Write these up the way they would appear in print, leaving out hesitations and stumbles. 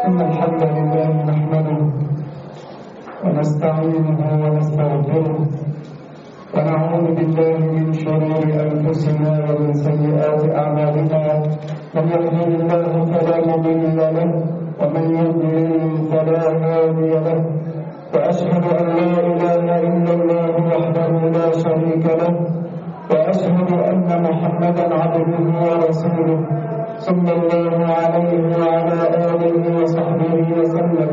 إن الحمد لله نحمده ونستعينه ونستغفره ونعوذ بالله من شرور أنفسنا ومن سيئات أعمالنا. من يهده الله فلا مضل له ومن يضلل فلا هادي له، وأشهد أن لا إله إلا الله وحده لا شريك له، وأشهد أن محمدا عبده ورسوله صلى الله عليه وعلى آله وصحبه وسلم.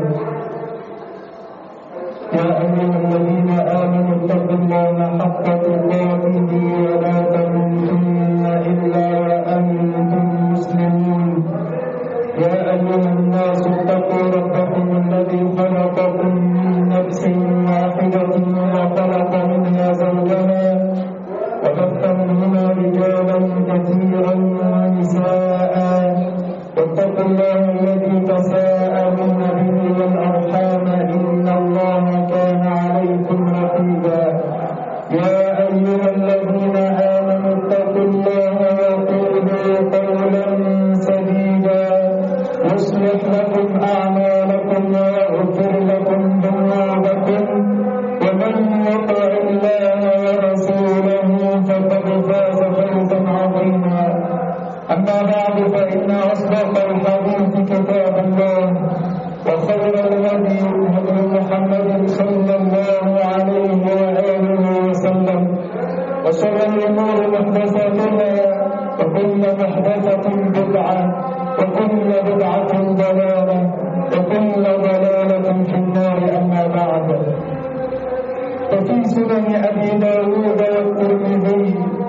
يا أيها الذين آمنوا اتقوا الله حق تقاته ولا تموتن إلا وأنتم مسلمون. يا أيها الناس اتقوا ربكم الذي خلقكم من نفس واحدة وخلق منها زوجها وبث منهما رجالا كثيرا ونساء، واتقوا الله الذي تساءلون به والأرحام إن الله كان عليكم رقيبا. يا أيها الذين آمنوا اتقوا الله وقولوا قولا سديدا يصلح لكم أعمالكم ويغفر لكم ذنوبكم، ومن يطع الله ورسوله فقد فاز فوزا عظيما. أما بعد، فإن أصدق الحديث كتاب الله، وخير الهدي هدي محمد صلى الله عليه وآله وسلم، وشر الأمور محدثاتها، وكل محدثة بدعة، وكل بدعة ضلالة، وكل ضلالة في النار. أما بعد، ففي سنن أبي داود والترمذي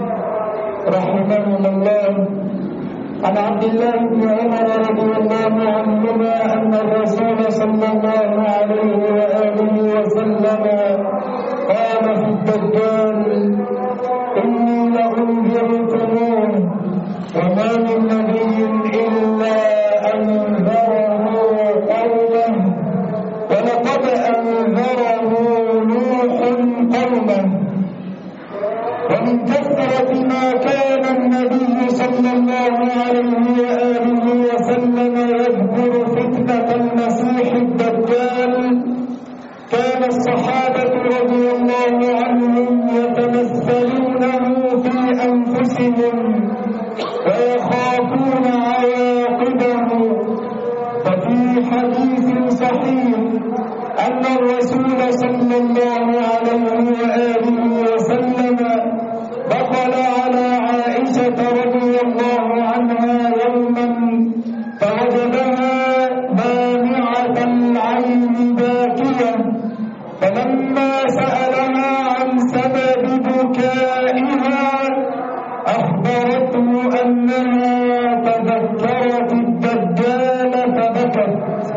رحمهم الله عن عبد الله بن عمر رضي الله عنهما أن الرسول صلى الله عليه وآله وسلم قال في الدجال: إني لأنذركموه، وما من نبي إلا أنذره قومه، ولقد أنذره نوح قومه. ومن كثرة ما كان النبي صلى الله عليه وآله وسلم يذكر فتنة المسيح الدجال، كان الصحابة رضي الله عنهم يتمثلونه في أنفسهم ويخافون عواقبه. ففي حديث صحيح أن الرسول صلى الله عليه وآله وسلم دخل على عائشة رضي الله عنها يوما فوجدها دامعة العين باكية، فلما سألها عن سبب بكائها أخبرته أنها تذكرت الدجال فبكت.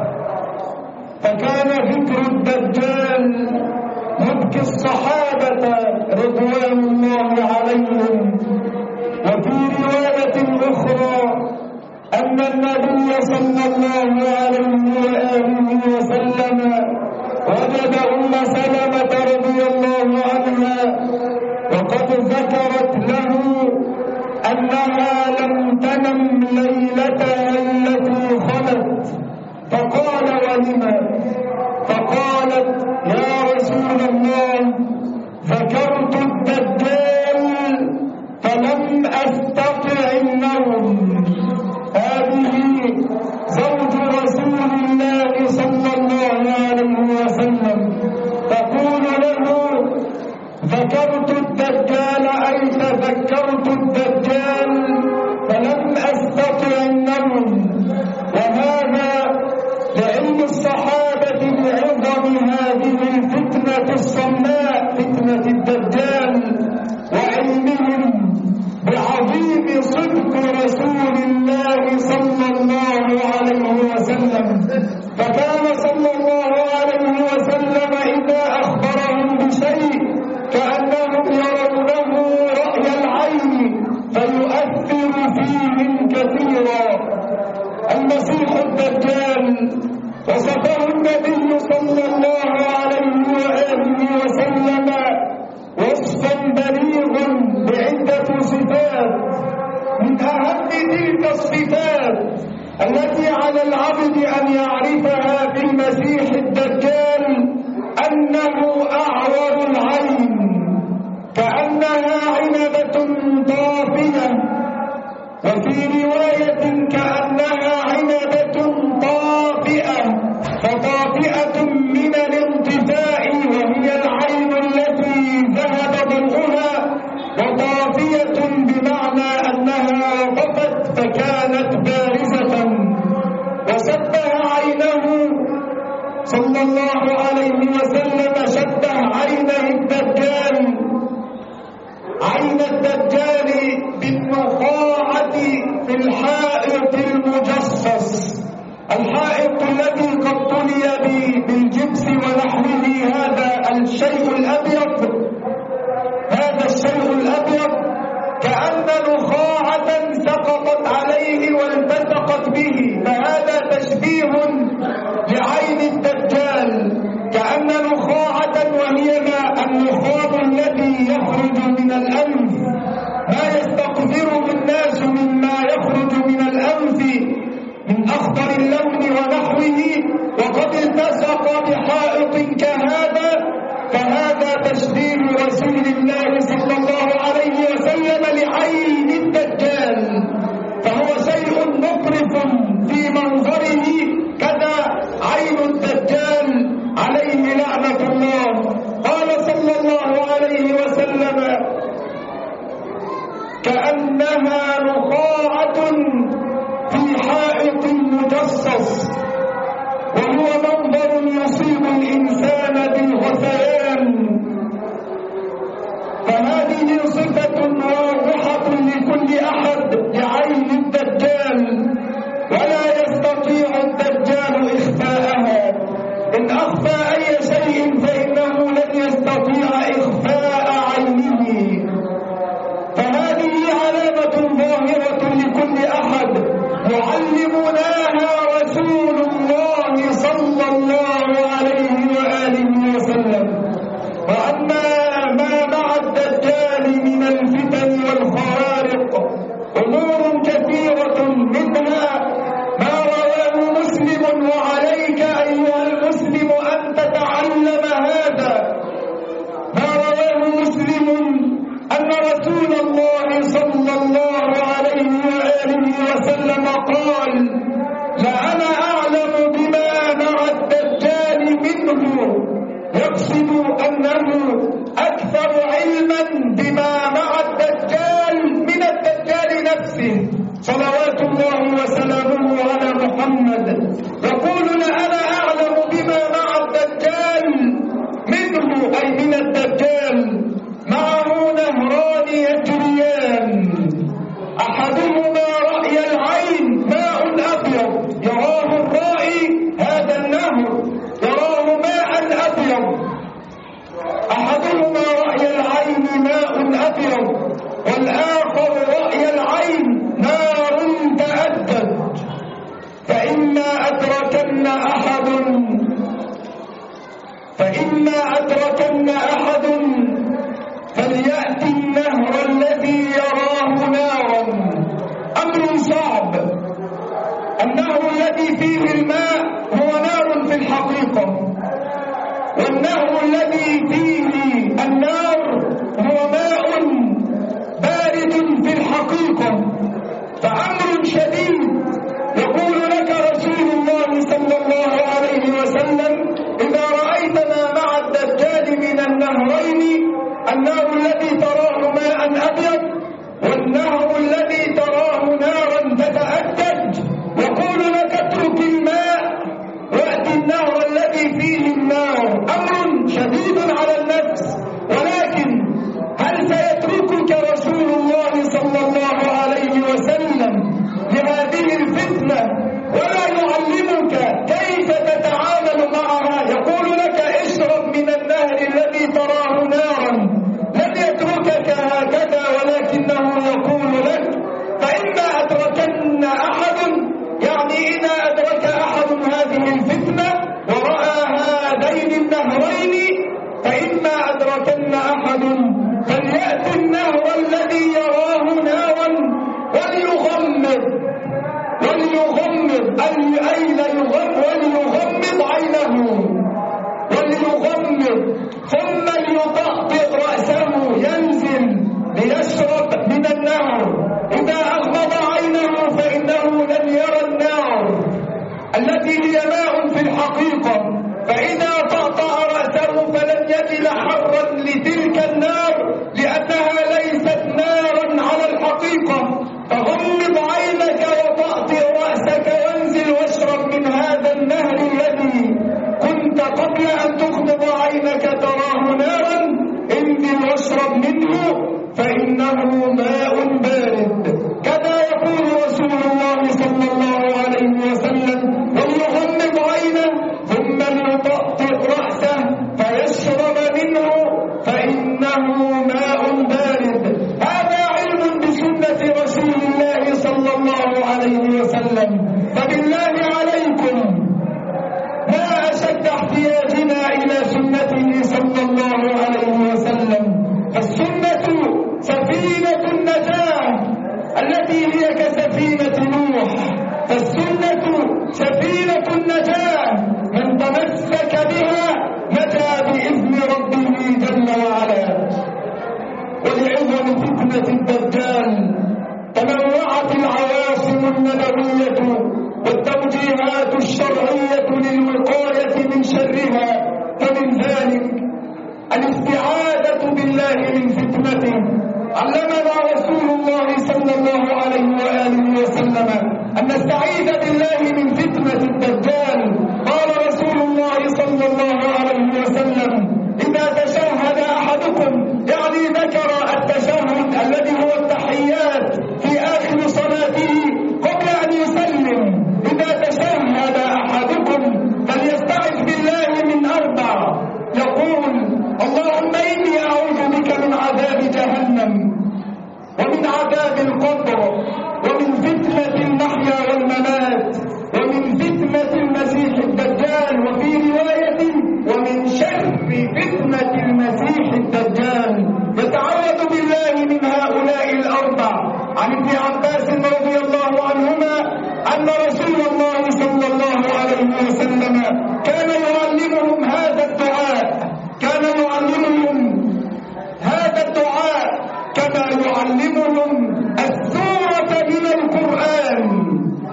فكان ذكر الدجال يبكي الصحابة رضوان الله عليهم. وفي رواية أخرى أن النبي صلى الله عليه وآله وسلم وجد أم سلمة رضي الله عنها وقد ذكرت له أنها لم تنم ليلتها التي خلت، فقال: ولما؟ فقالت: يا رسول الله، ذكرت الدجال فلم أستطع النوم. هذه زوج رسول الله صلى الله عليه وسلم تقول له: ذكرت الدجال، أي تذكرت الدجال فلم أستطع النوم. وهذا لعلم الصحابة بعظم هذه الفتنة الصماء، فتنة الدجال، وعلمهم بعظيم صدق رسول الله صلى الله عليه وسلم. فكان صلى الله عليه وسلم إذا أخبرهم بشيء كأنهم يرونه رأي العين فيؤثر فيهم كثيرا. المسيح الدجال وصفه النبي صلى الله عليه وآله وسلم وصفا شبه عينه صلى الله عليه وسلم، شبه عينه الدجال، عين الدجال بالنخاعة في الحائط المجصص، الحائط الذي قد طلي بالجبس ونحوه، هذا الشيء الأبيض، هذا الشيء الأبيض كأن نخاعة سقطت عليه والتصقت به، فهذا تشبيه لعين الدجال، كأن نخاعة، وهي ما النخاع الذي يخرج من الأنف، ما يستقذره الناس مما يخرج من الأنف من أخضر اللون ونحوه، وقد التصق بحائط كهذا، فهذا تشبيه رسول الله صلى الله عليه وسلم لعين الدجال، فهو شيء مقرف في منظره، كذا عين الدجال عليه لعنة الله. قال صلى الله عليه وسلم: كأنها نخاعة في حائط مجصص، وهو منظر يصيب الإنسان بالغثيان، فهذه صفة واضحة لكل أحد لعين الدجال، ولا يستطيع الدجال إخفاءها، إن أخفى أي شيء فإنه لن يستطيع إخفاء عينه، فهذه علامة ظاهرة لكل أحد يعلمناها رسول الله صلى الله عليه وآله وسلم. وأما ما مع الدجال من الفتن والخوارق أمور كثيرة، منها ما رواه مسلم، وعليك أيها المسلم أن تتعلم هذا، ما رواه مسلم أن رسول الله صلى الله عليه وآله وسلم قال: لأنا أعلم بما مع الدجال منه، يقصد أنه أكثر علما بما مع الدجال من الدجال نفسه، صلوات الله وسلامه على محمد، يقول: أنا أعلم بما مع الدجال منه، أي من الدجال. معه نهران يجريان، أحدهما رأي العين ماء أبيض، يراه الرائي هذا النهر، يراه ماء أبيض، أحدهما رأي العين ماء أبيض، والآخر رأي العين نار تأدت، فإما أدركن أحد فليأتي النهر الذي يراه نارا. أمر صعب، النهر الذي فيه الماء هو نار في الحقيقة، والنهر الذي فيه النار هو ماء بارد في الحقيقة، فأمر شديد. يقول لك رسول الله صلى الله عليه وسلم: إذا رأيت ما مع الدجال من النهرين، النهر الذي تراه ماء أبيض والنهر الذي تراه نارا تتأجج، يقول لك: اترك الماء وأتي النهر الذي فيه النار. أمر شديد على النفس، ولكن هل سيتركك رسول الله صلى الله عليه وسلم لهذه الفتنة ولا يعلمك كيف تتعامل معها؟ يقول لك: اشرب من النهر الذي تراه نارا، لن يتركك هكذا، ولكنه يقول لك: فإما أدركن أحد، يعني إذا أدرك أحد هذه الفتنة ورأى هذين النهرين، فإما أدركن أحد فليأتي النهر الذي يراه نارا وليغمض وليغمض عينه وليغمض، ثم ليطأطئ رأسه، ينزل ليشرب من النهر. إذا أغمض عينه فإنه لن يرى النار التي هي ماء في الحقيقة، فإذا طأطأ رأسه فلن يجد حرا لتلك النار، لأنها ليست نارا على الحقيقة. فغمض عينك وطأطئ رأسك وانزل واشرب من هذا فإنه ماء بارد. كذا يقول رسول الله صلى الله عليه وسلم: وليغمض عينه ثم ليطأطئ رأسه فيشرب منه فإنه ماء بارد. هذا علم بسنة رسول الله صلى الله عليه وسلم. فبالله عليكم ما أشد احتياجنا إلى سنته صلى الله عليه وسلم. فالسنة سفينة النجاة التي هي كسفينة نوح. فالسنة سفينة النجاة، من تمسك بها نجا بإذن ربه جل وعلا. ولعظم فتنة الدجال تنوعت العواصم النبوية والتوجيهات الشرعية للوقاية من شرها. فمن ذلك الاستعاذة بالله من فتنته. علمنا رسول الله صلى الله عليه وآله وسلم أن نستعيذ بالله من فتنة الدجال. قال رسول الله صلى الله عليه وسلم: إذا تشهد أحدكم، يعني ذكر التشهد الذي هو التحيات في آخر صلاته قبل أن يسلم، إذا تشهد أحدكم فليستعذ بالله من 4. يقول: اللهم إني أعوذ بك من عذاب جهنم ومن عذاب القبر ومن فتنة المحيا والممات ومن فتنة المسيح الدجال، وفي رواية ومن شر فتنة المسيح الدجال. يتعوذ بالله من هؤلاء 4. عن ابن عباس رضي الله عنهما أن رسول الله صلى الله عليه وسلم كان يعلمهم هذا الدعاء، كان يعلمهم هذا الدعاء كما يعلمهم السورة من القرآن.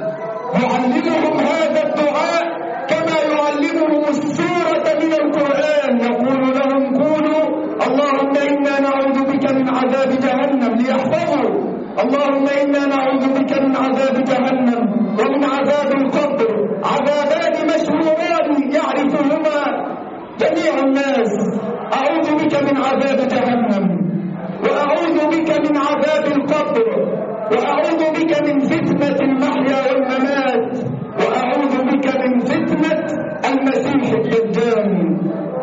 يعلمهم هذا الدعاء كما يعلمهم السورة من القرآن. يقول لهم: قولوا اللهم إنا نعوذ بك من عذاب جهنم، ليحفظوا. اللهم إنا نعوذ بك من عذاب جهنم ومن عذاب القبر، عذابان مشهوران يعرفهما جميع الناس. أعوذ بك من عذاب جهنم، وأعوذ بك من عذاب القبر، وأعوذ بك من فتنة المحيا والممات، وأعوذ بك من فتنة المسيح الدجال.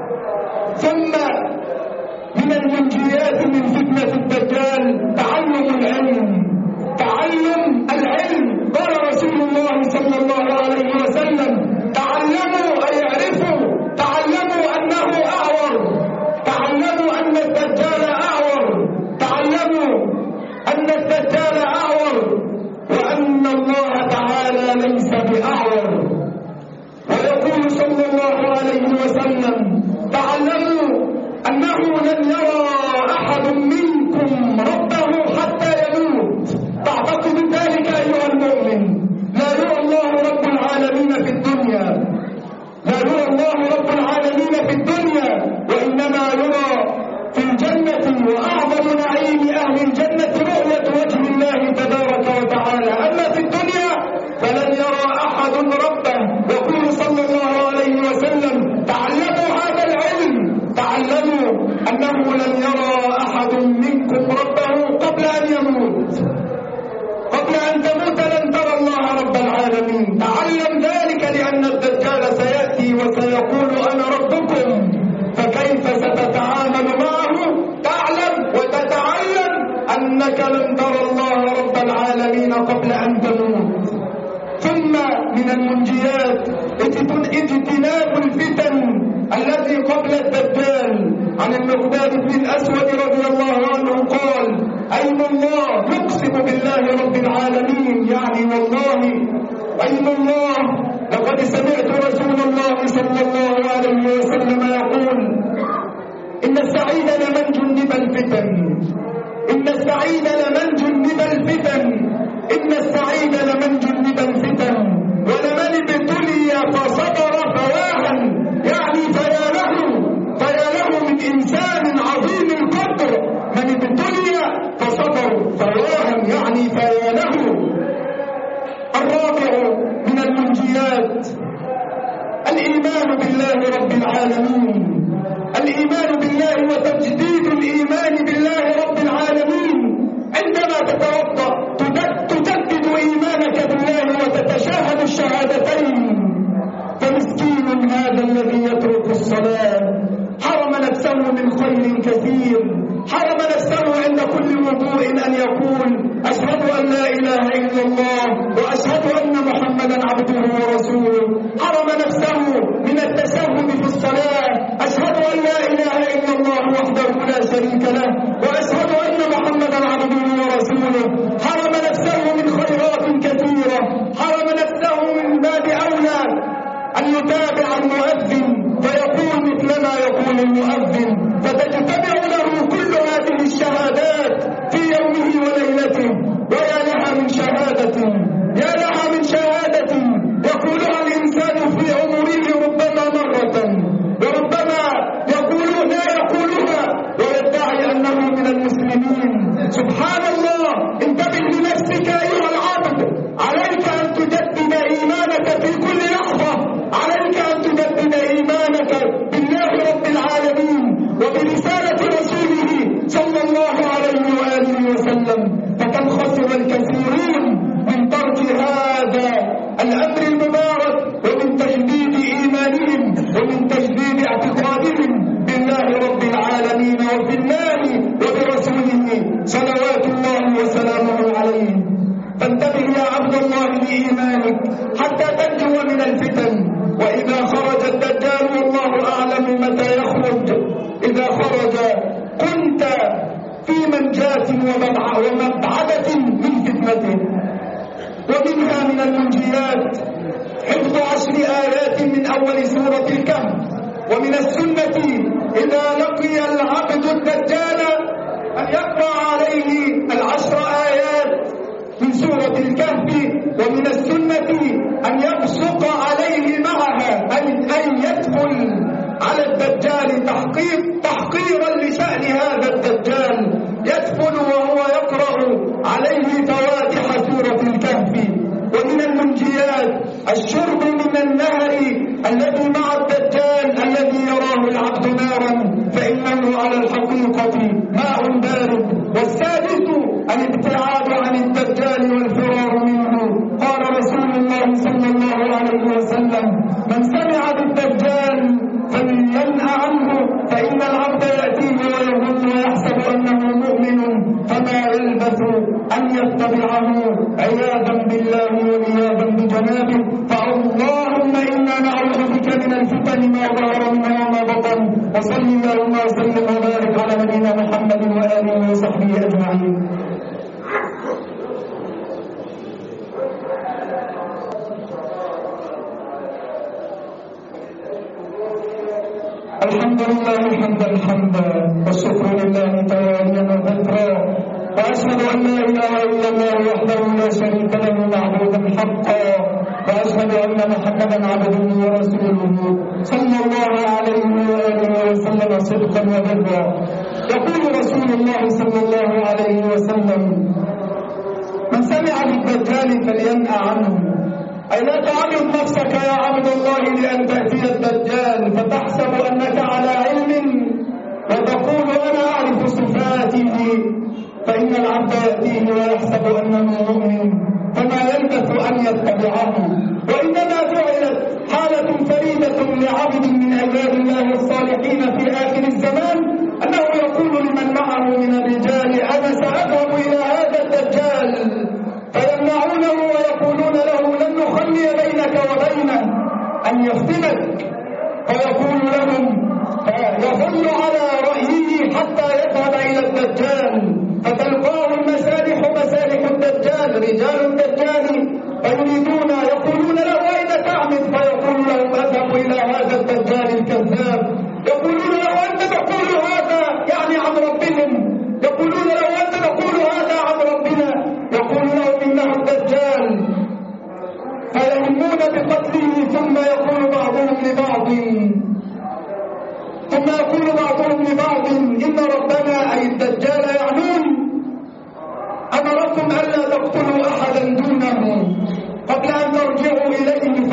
ثم من المنجيات من فتنة الدجال تعلم العلم. تعلم العلم. قال رسول الله صلى الله عليه وسلم: تعلموا أي اعرفوا، تعلموا أنه أعور، تعلموا أن الدجال أعور، تعلموا أن الدجال أعور، وأن الله تعالى ليس بأعور. ويقول صلى الله عليه وسلم: تعلموا أنه لن يرى أحد منكم ربه حتى يموت. تعتقد ذلك أيها المؤمن؟ لا يرى الله رب العالمين في الدنيا، لا يرى الله رب العالمين في الدنيا، وإنما يرى في الجنة. وأعظم نعيم أهل الجنة رؤية وجه الله تبارك وتعالى. أما في الدنيا فلن يرى أحد ربه. يقول صلى الله عليه وسلم: تعلموا هذا العلم، تعلموا أنه لن يرى أحد منكم ربه قبل أن يموت. قبل أن تموت لن ترى الله رب العالمين. تعلم ذلك لأن الدجال سيأتي وسيقول: أنا ربكم. فكيف ستتعامل معه؟ تعلم وتتعلم أنك لن ترى الله رب العالمين قبل أن تموت. ثم من المنجيات اجتناب الفتن التي قبل الدجال. عن المقداد بن الأسود رضي الله عنه قال: أيم الله، يقسم بالله رب العالمين، يعني والله أيم الله، لقد سمعت رسول الله صلى الله عليه وسلم يقول: إن السعيد لمن جنب الفتن، إن السعيد لمن جنب الفتن، إن السعيد لمن جنب الفتن، ولمن ابتلي فصبر فواها، يعني فيا له من إنسان عظيم القدر من ابتلي فصبر فواها، يعني فيا له. الرابع من المنجيات الإيمان بالله رب العالمين. الإيمان بالله وتجديد الإيمان بالله رب العالمين. الصلاة، حرم نفسه من خير كثير، حرم نفسه عند كل وضوء أن يقول أشهد أن لا إله إلا الله وأشهد أن محمدا عبده ورسوله، حرم نفسه من التشهد في الصلاة، أشهد أن لا إله إلا الله وحده لا شريك له وأشهد أن محمدا عبده ورسوله، حرم نفسه من خيرات كثيرة، حرم نفسه من باب أولى أن يتابع المؤذن فيقول مثل ما يقول المؤذن، فتجتمع له كل هذه الشهادات في يومه وليلته. ويا لها من شهادة، يا لها من شهادة يقولها الإنسان في عمره ربما مرة وربما لا يقولها ويدعي أنه من المسلمين. سبحان الله. انتبه لنفسك أيها العبد، عليك أن تجدد إيمانك في كل لحظة، عليك أن تجدد إيمانك بالله رب العالمين وبرسالة رسوله صلى الله عليه وآله وسلم. فكم خسر الكثيرون من ترك هذا الأمر المبارك ومن تجديد إيمانهم ومن تجديد اعتقادهم بالله رب العالمين وفي الله وبرسوله صلوات الله وسلامه عليه. فانتبه يا عبد الله لإيمانك حتى تنجو من الفتن. وإذا خرج الدجال والله أعلم متى يخرج، إذا خرج كنت في منجاة ومبعدة من فتنته. ومنها من المنجيات حفظ 10 آيات من أول سورة الكهف. ومن السنة إذا لقي العبد الدجال أن يقرأ عليه 10 آيات من سورة الكهف. ومن السنة أن يبصق عليه معها، أن يدخل على الدجال تحقيرا لشأن هذا الدجال، يدخل وهو يقرأ عليه فواتح سورة الكهف. ومن المنجيات الشرب من النهر الذي مع الدجال الذي يراه العبد نارا فإنه على الحقيقة ماء بارد. والسادس الابتعاد عن الدجال والفرار منه. قال رسول الله صلى الله عليه وسلم: من سمع بالدجال فلينأ عنه، فإن العبد يأتيه ويظن ويحسب أنه مؤمن فما يلبث أن يتبعه عياذا بالله وعياذا بجنابه. فاللهم إنا نعوذ بك من الفتن ما ظهر منها وما بطن. وصل اللهم وسلم وبارك على نبينا محمد وآله وصحبه أجمعين. الحمد لله حمدا والشكر لله تواليا وذكرا، واشهد ان لا اله الا الله وحده لا شريك له معبودا حقا، واشهد ان محمدا عبده ورسوله صلى الله عليه واله وسلم صدقا وبرا. يقول رسول الله صلى الله عليه وسلم: من سمع بالدجال فلينأ عنه. أي لا تعرض نفسك يا عبد الله لأن تأتي الدجال فتحسب أنك على علم وتقول أنا أعرف صفاته، فإن العبد يأتيه ويحسب أنه مؤمن فما يلبث أن يتبعه. وإنما جعلت حالة فريدة لعبد من عباد الله الصالحين في آخر الزمان أنه يقول لمن معه من الرجال: أنا سأذهب إلى هذا الدجال، فيمنعونه ويقولون له: لن نخلي بينك وبينه أن يفتنك. فيقول لهم، فيظل على رأيه حتى يذهب إلى الدجال، فتلقاه المسالح مسالح الدجال، رجال الدجال، فيريدون يقولون له: أين تعمد؟ فيقول لهم: أذهب إلى هذا الدجال الكذاب. يقولون له: أنت تقول هذا يعني عن ربهم، يقولون له: أنت تقول هذا عن ربنا. يقول لهم: إنه الدجال. فيهمون بقتله. ثم يقول بعضهم لبعض إن ربنا أي الدجال يعنون أمركم ألا تقتلوا أحدا دونه قبل أن ترجعوا إليه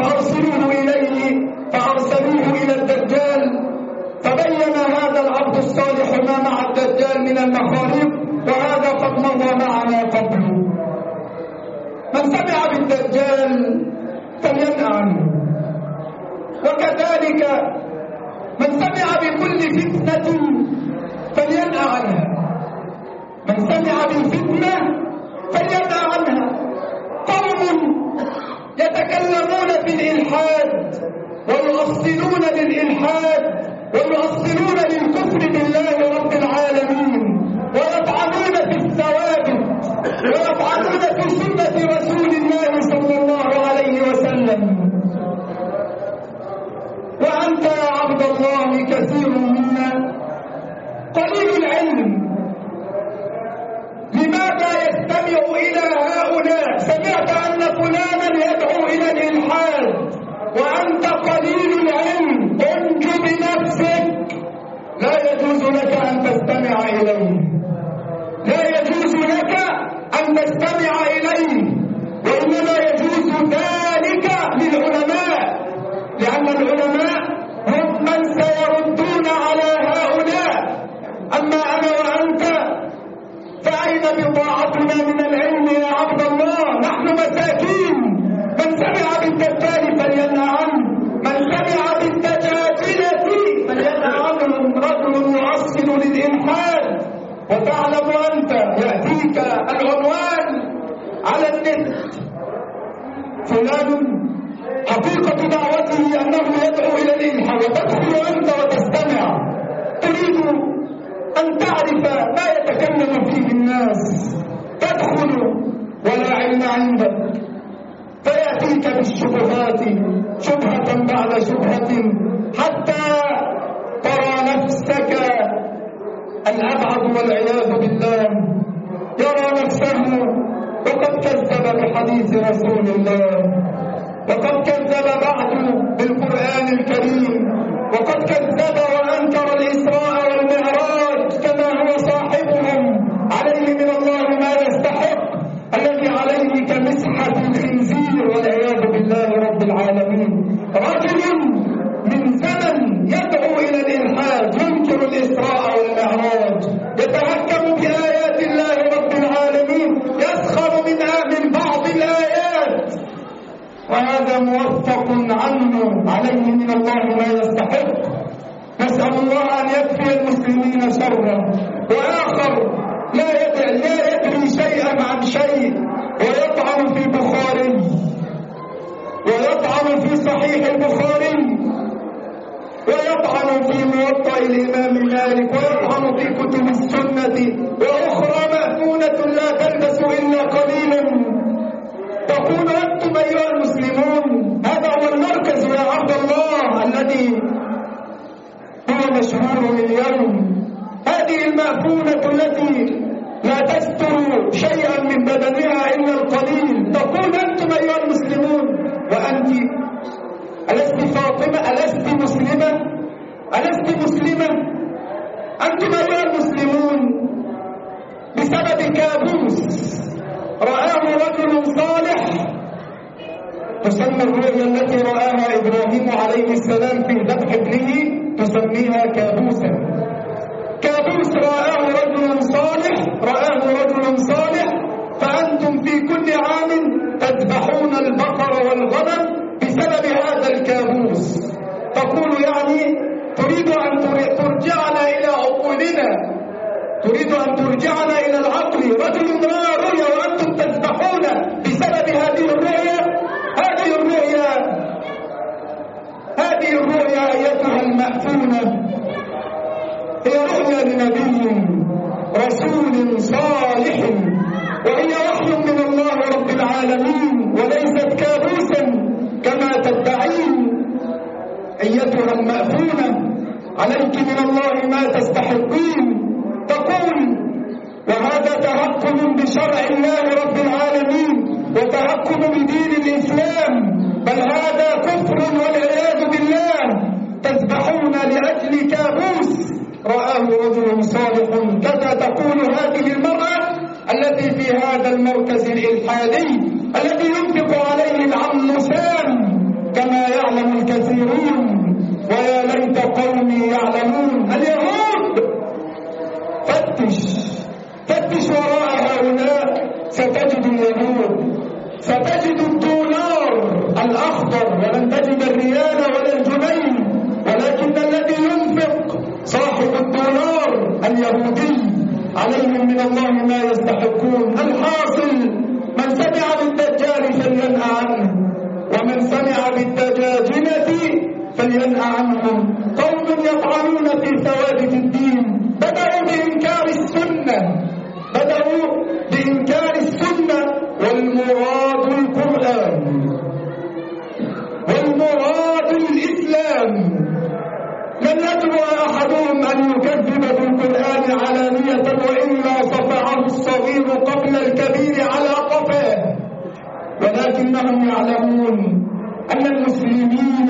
فأرسلوه إلى الدجال. فبين هذا العبد الصالح ما مع الدجال من المخاريق، وهذا قد مضى معنا قبله. من سمع بالدجال فلينأ عنه. وكذلك من سمع بكل فتنة فلينأ عنها، من سمع بالفتنة فلينأ عنها. قوم يتكلمون في الإلحاد ويؤصلون للإلحاد ويؤصلون للكفر بالله رب العالمين، ويطعنون في الثوابت ويطعنون في سنة رسول الله صلى الله عليه وسلم. وأنت يا عبد الله كثير منا قليل العلم، لماذا يستمع إلى هؤلاء؟ سمعت أن فلانا يدعو إلى الإلحاد وأنت قليل العلم، انج بنفسك. لا يجوز لك أن تستمع إليه، لا يجوز لك أن تستمع إليه، وإنما يجوز ذلك للعلماء، لأن العلماء هم من سيردون على هؤلاء. أما أنا وأنت فأين بضاعتنا من العلم يا عبد الله؟ نحن مساكين. من سمع بالدجال فلينأ عنه، من سمع بالدجاجلة فلينأ عنه. رجل يؤصل للإلحاد، وتعلم أنت يأتيك العنوان على النت: فلان حقيقة دعوته أنه يدعو إلى الإلحاد، وتدخل أنت وتستمع، تريد أن تعرف ما يتكلم فيه الناس، تدخل ولا علم عندك، فيأتيك بالشبهات شبهة بعد شبهة حتى ترى نفسك الأبعد والعياذ بالله، يرى نفسه وقد كذب بحديث رسول الله، وقد كذب بعد بالقرآن الكريم، وقد كذب وأنكر الإسراء والمعراج كما هو صاحبهم عليه من الله ما يستحق، الذي عليه كمسحة الخنزير والعياذ بالله رب العالمين. رجل من زمن يدعو إلى الإلحاد، ينكر الإسراء والمعراج، يتهكم بآيات الله رب العالمين، يسخر من بعض الآيات، وهذا موفق عنه عليه من الله ما يستحق. نسأل الله أن يكفي المسلمين شره. وآخر لا يدري شيئا عن شيء، ويطعن في البخاري، ويطعن في صحيح البخاري، ويطعن في موطأ الإمام مالك، ويطعن في كتب السنة، وأخرى مأمونة لا تلبس إلا قليلا. تقول أنتم أيها المسلمون هذا هو المركز يا عبد الله الذي هو مشهور اليوم، هذه المأفونة التي لا تستر شيئا من بدنها إلا القليل. تقول أنتم أيها المسلمون، وأنت ألست فاطمة؟ ألست مسلمة؟ ألست مسلمة؟ أنتم أيها المسلمون بسبب كابوس رآه رجل صالح، تسمى الرؤيا التي رآها إبراهيم عليه السلام في ذبح ابنه تسميها كابوسا. كابوس رآه رجل صالح، فأنتم في كل عام تذبحون البقر والغنم بسبب هذا الكابوس. تقول يعني تريد أن ترجعنا إلى عقولنا، تريد أن ترجعنا إلى العقل. رجل رأى رؤيا وأنتم تذبحون بسبب هذه الرؤيا. هذه الرؤيا أيتها المأفونة هي رؤيا لنبي رسول صالح، وهي وحي من الله رب العالمين، وليست كابوسا كما تدعين. أيتها المأفونة عليك من الله ما تستحقين. تقول وهذا تهكم بشرع الله رب العالمين وتهكم بدين الإسلام، بل هذا كفر والعياذ بالله. تذبحون لأجل كابوس رآه رجل صالح. كذا تقول هذه المرأة التي في هذا المركز الإلحادي الذي ينفق عليه العنسان كما يعلم الكثيرون، ويا ليت قومي يعلمون. اليهود فتش وراء هؤلاء ستجد اليهود، ستجد الدولار الأخضر، ولن تجد الريال ولا الجنيه، ولكن الذي لهم من الله ما يستحقون. الحاصل من سمع بالدجال فلينأ عنه، ومن سمع بالدجاجلة فلينأ عنهم. قوم يطعنون في ثوابت الدين، بدأوا بإنكار السنة والمراد القرآن والمراد الإسلام. لن يجرؤ أحدهم أن يكذب بالقرآن علانية وإلا صفعه الصغير قبل الكبير على قفاه، ولكنهم يعلمون أن المسلمين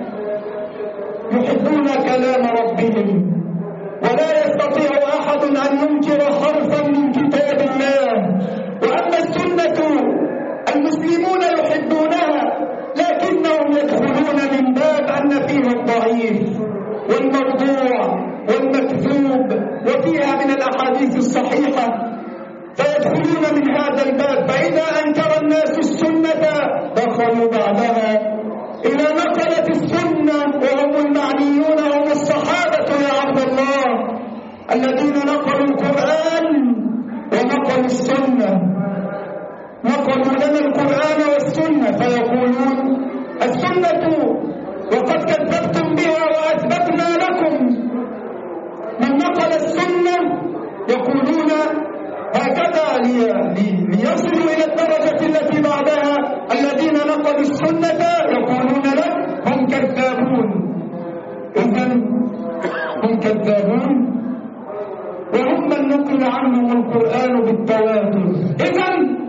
يحبون كلام ربهم، ولا يستطيع أحد أن ينكر حرفا من كتاب الله. وأما السنة المسلمون يحبونها، لكنهم يدخلون من باب أن فيها الضعيف والموضوع والمكذوب وفيها من الأحاديث الصحيحة، فيدخلون من هذا الباب. فإذا أنكر الناس السنة دخلوا بعدها إلى نقلة السنة، وهم المعنيون هم الصحابة يا عبد الله، الذين نقلوا القرآن ونقلوا السنة، نقلوا لنا القرآن والسنة، فيقولون السنة وقد كذبتم بها وأثبتنا لكم. من نقل السنة يقولون هكذا ليصلوا إلى الدرجة التي بعدها. الذين نقلوا السنة يقولون لك هم كذابون. إذن هم كذابون وهم من نقل عنهم القرآن بالتواتر. إذن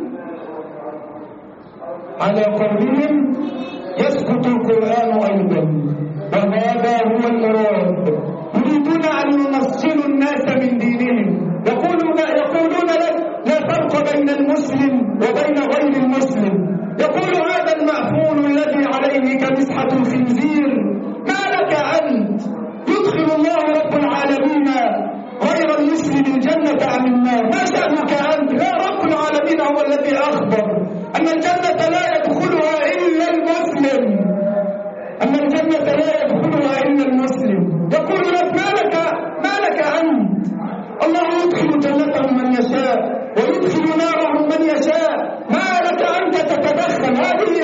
على قولهم يسقط القرآن أيضا، وهذا هو المراد. يريدون أن يمثلوا الناس من دينهم، يقولون لك لا فرق بين المسلم وبين غير المسلم. يقول هذا المأفون الذي عليه كمسحة الخنزير ما لك أنت؟ يدخل الله رب العالمين غير المسلم الجنة أم النار؟ ما شأنك أنت؟ لا، رب العالمين هو الذي أخبر أن الجنة لا يدخلها إلا المسلم، أن الجنة لا يدخلها إلا المسلم. يقول لك ما لك أنت؟ الله يدخل جنته من يشاء ويدخل ناره من يشاء، ما لك أنت تتدخل؟ هذه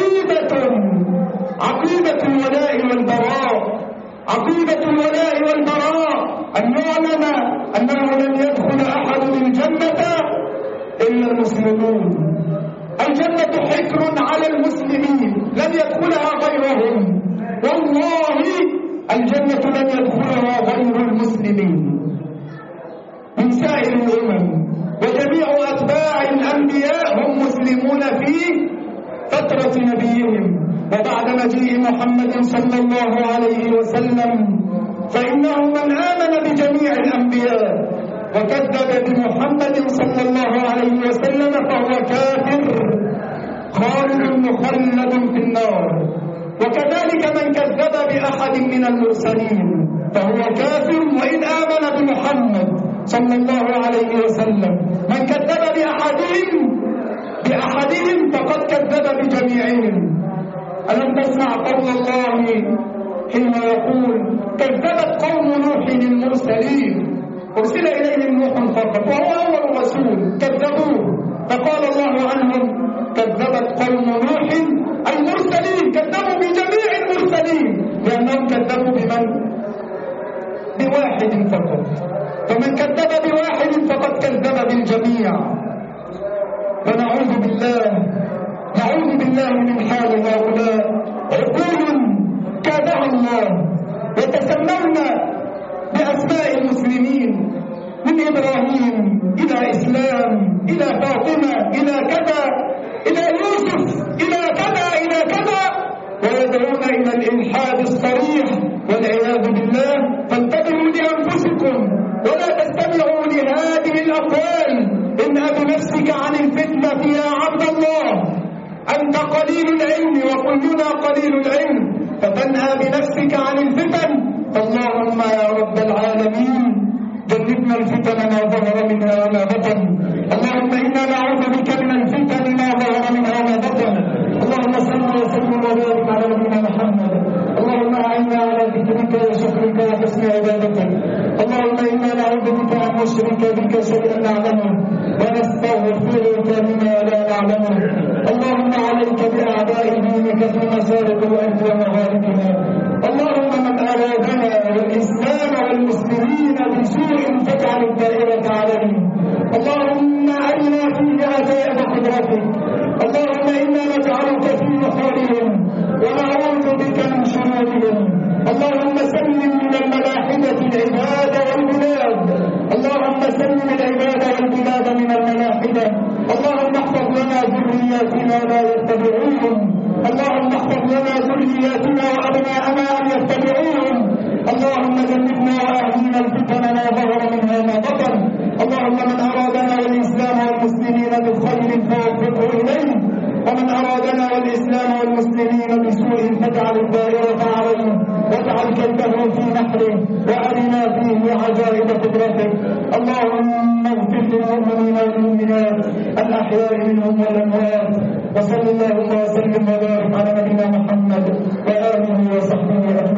عقيدة الولاء والبراء، عقيدة الولاء والبراء، أن نعلم أنه لن يدخل أحد الجنة إلا المسلمون. الجنة حكر على المسلمين لن يدخلها غيرهم، والله الجنة لن يدخلها غير المسلمين من سائر الأمم. وجميع أتباع الأنبياء هم مسلمون في فترة نبيهم، وبعد مجيء محمد صلى الله عليه وسلم فإنه من آمن بجميع الأنبياء وكذب بمحمد صلى الله عليه وسلم فهو كافر خالد مخلد في النار. وكذلك من كذب بأحد من المرسلين فهو كافر وإن آمن بمحمد صلى الله عليه وسلم. من كذب بأحدهم فقد كذب بجميعهم. ألم تسمع قول الله حين يقول كذبت قوم نوح المرسلين؟ أرسل إليهم نوح فقط وهو أول رسول، كذبوه فقال الله عنهم كذبت قوم نوح المرسلين. كذبوا بجميع المرسلين لأنهم كذبوا بواحد فقط، فمن كذب بواحد فقد كذب بالجميع. ونعوذ بالله من حال هؤلاء، عقول كادها الله يتسمون بأسماء المسلمين من إبراهيم إلى إسلام إلى فاطمة إلى كذا إلى يوسف إلى كذا إلى كذا، ويدعون إلى الإلحاد الصريح والعياذ بالله. فانتبهوا لأنفسكم ولا تستمعوا لهذه الأقوال. إنها بنفسك عن الفتنة يا عبد الله، أنت قليل العلم وكلنا قليل العلم، فتنهى بنفسك عن الفتن. اللهم يا رب العالمين جنبنا الفتن ما ظهر منها وما بطن. اللهم إنا نعوذ بك من الفتن ما ظهر منها وما بطن. اللهم صل وسلم وبارك على نبينا محمد. اللهم أعنا على ذكرك وشكرك وحسن عبادتك. اللهم إنا نعوذ بك أن نشرك بك شيئا نعلمه ونستغفرك لما لا نعلمه. اللهم عليك بأعداء دينك في مشارق الأرض ومغاربها. اللهم من أرادنا والإسلام والمسلمين بسوء فاجعل الدائرة عليه. اللهم أرنا فيه عجائب قدرتك. اللهم إنا نجعلك في نحورهم ونعوذ بك من شرورهم. اللهم سلم من الملاحدة العباد والبلاد. اللهم سلم العباد والبلاد من الملاحدة. اللهم احفظ لنا ذرياتنا لا يتبعوهم. اللهم احفظ لنا ذرياتنا وأبناءنا أن يتبعوهم. اللهم جنبنا وأهلنا الفتن ما ظهر منها ما بطن. اللهم من أرادنا والإسلام والمسلمين بخير فوفقه إليه، ومن أرادنا والإسلام والمسلمين بسوء فاجعل الدائرة عليه واجعل كيده في نحره وأرنا فيه عجائب قدرتك. اللهم اغفر للمؤمنين والمؤمنات الأحياء منهم والأموات. وصل اللهم وسلم وبارك على نبينا محمد وآله وصحبه أجمعين.